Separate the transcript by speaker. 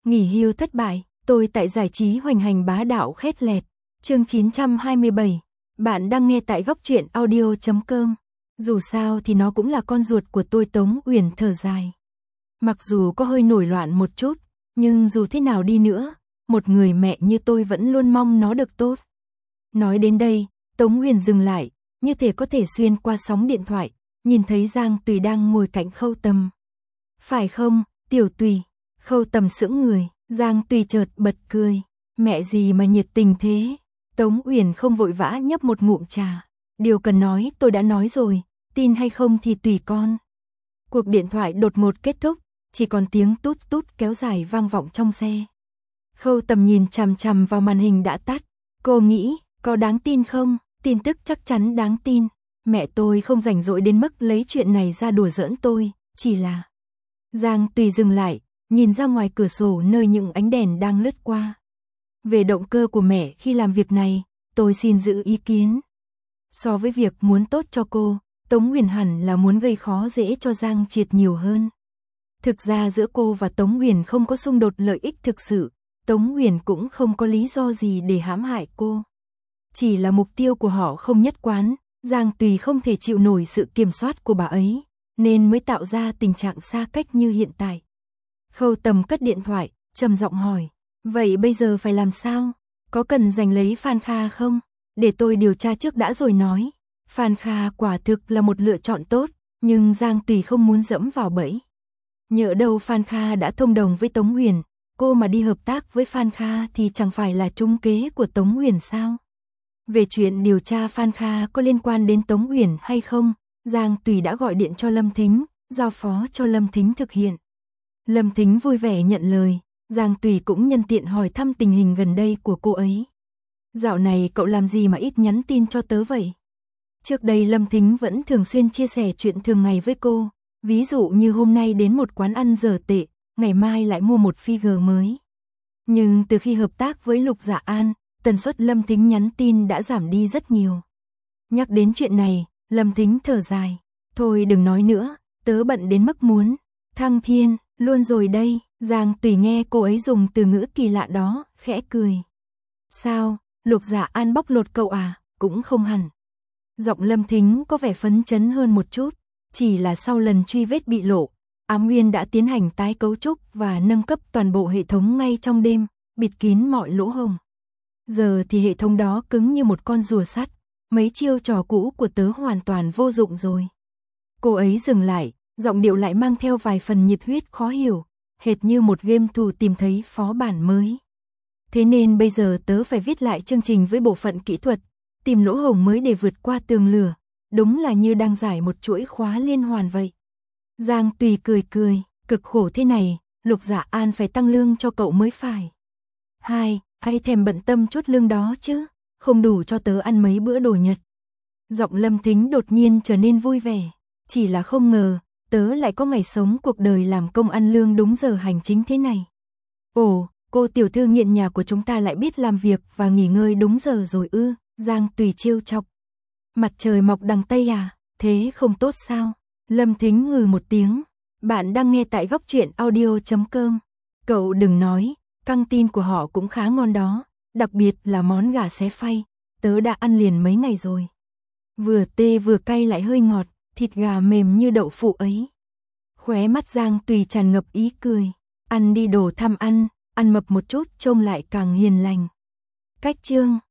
Speaker 1: Nghỉ hưu thất bại, tôi tại giải trí hoành hành bá đạo khét lẹt. Chương 927. Bạn đang nghe tại góc truyện audio.com. Dù sao thì nó cũng là con ruột của tôi. Tống Uyển thở dài. Mặc dù có hơi nổi loạn một chút, nhưng dù thế nào đi nữa, một người mẹ như tôi vẫn luôn mong nó được tốt. Nói đến đây, Tống Uyển dừng lại, như thể có thể xuyên qua sóng điện thoại, nhìn thấy Giang Tùy đang ngồi cạnh Khâu Tầm. Phải không, Tiểu Tùy? Khâu Tầm sững người, Giang Tùy chợt bật cười. Mẹ gì mà nhiệt tình thế? Tống Uyển không vội vã nhấp một ngụm trà. Điều cần nói tôi đã nói rồi, tin hay không thì tùy con. Cuộc điện thoại đột ngột kết thúc, chỉ còn tiếng tút tút kéo dài vang vọng trong xe. Khâu Tầm nhìn chằm chằm vào màn hình đã tắt. Cô nghĩ, có đáng tin không? Tin tức chắc chắn đáng tin. Mẹ tôi không rảnh rỗi đến mức lấy chuyện này ra đùa giỡn tôi, chỉ là... Giang Tùy dừng lại, nhìn ra ngoài cửa sổ nơi những ánh đèn đang lướt qua. Về động cơ của mẹ khi làm việc này, tôi xin giữ ý kiến. So với việc muốn tốt cho cô, Tống Uyển hẳn là muốn gây khó dễ cho Giang Triệt nhiều hơn. Thực ra giữa cô và Tống Uyển không có xung đột lợi ích thực sự, Tống Uyển cũng không có lý do gì để hãm hại cô. Chỉ là mục tiêu của họ không nhất quán, Giang Tùy không thể chịu nổi sự kiểm soát của bà ấy, nên mới tạo ra tình trạng xa cách như hiện tại. Khâu Tầm cất điện thoại, trầm giọng hỏi, vậy bây giờ phải làm sao? Có cần giành lấy Phan Kha không? Để tôi điều tra trước đã rồi nói. Phan Kha quả thực là một lựa chọn tốt, nhưng Giang Tùy không muốn dẫm vào bẫy. Nhỡ đâu Phan Kha đã thông đồng với Tống Uyển, cô mà đi hợp tác với Phan Kha thì chẳng phải là trúng kế của Tống Uyển sao? Về chuyện điều tra Phan Kha có liên quan đến Tống Uyển hay không, Giang Tùy đã gọi điện cho Lâm Thính, giao phó cho Lâm Thính thực hiện. Lâm Thính vui vẻ nhận lời, Giang Tùy cũng nhân tiện hỏi thăm tình hình gần đây của cô ấy. Dạo này cậu làm gì mà ít nhắn tin cho tớ vậy? Trước đây Lâm Thính vẫn thường xuyên chia sẻ chuyện thường ngày với cô, ví dụ như hôm nay đến một quán ăn dở tệ, ngày mai lại mua một figure mới. Nhưng từ khi hợp tác với Lục Dạ An, tần suất Lâm Thính nhắn tin đã giảm đi rất nhiều. Nhắc đến chuyện này, Lâm Thính thở dài. Thôi đừng nói nữa, tớ bận đến mức muốn thăng thiên luôn rồi đây. Giang Tùy nghe cô ấy dùng từ ngữ kỳ lạ đó, khẽ cười. Sao, Lục Dạ An bóc lột cậu à? Cũng không hẳn. Giọng Lâm Thính có vẻ phấn chấn hơn một chút. Chỉ là sau lần truy vết bị lộ, Ám Nguyên đã tiến hành tái cấu trúc và nâng cấp toàn bộ hệ thống ngay trong đêm, bịt kín mọi lỗ hổng. Giờ thì hệ thống đó cứng như một con rùa sắt, mấy chiêu trò cũ của tớ hoàn toàn vô dụng rồi. Cô ấy dừng lại, giọng điệu lại mang theo vài phần nhiệt huyết khó hiểu, hệt như một game thủ tìm thấy phó bản mới. Thế nên bây giờ tớ phải viết lại chương trình với bộ phận kỹ thuật, tìm lỗ hổng mới để vượt qua tường lửa, đúng là như đang giải một chuỗi khóa liên hoàn vậy. Giang Tùy cười cười, cực khổ thế này, Lục Dạ An phải tăng lương cho cậu mới phải. Ai thèm bận tâm chút lương đó chứ, không đủ cho tớ ăn mấy bữa đồ Nhật. Giọng Lâm Thính đột nhiên trở nên vui vẻ, chỉ là không ngờ, tớ lại có ngày sống cuộc đời làm công ăn lương đúng giờ hành chính thế này. Ồ, cô tiểu thư nghiện nhà của chúng ta lại biết làm việc và nghỉ ngơi đúng giờ rồi ư? Giang Tùy trêu chọc. Mặt trời mọc đằng Tây à, thế không tốt sao? Lâm Thính hừ một tiếng. Bạn đang nghe tại góc truyện audio.com. Cậu đừng nói, căng tin của họ cũng khá ngon đó, đặc biệt là món gà xé phay, tớ đã ăn liền mấy ngày rồi. Vừa tê vừa cay lại hơi ngọt, thịt gà mềm như đậu phụ ấy. Khóe mắt Giang Tùy tràn ngập ý cười. Ăn đi đồ tham ăn mập một chút trông lại càng hiền lành. Cách chương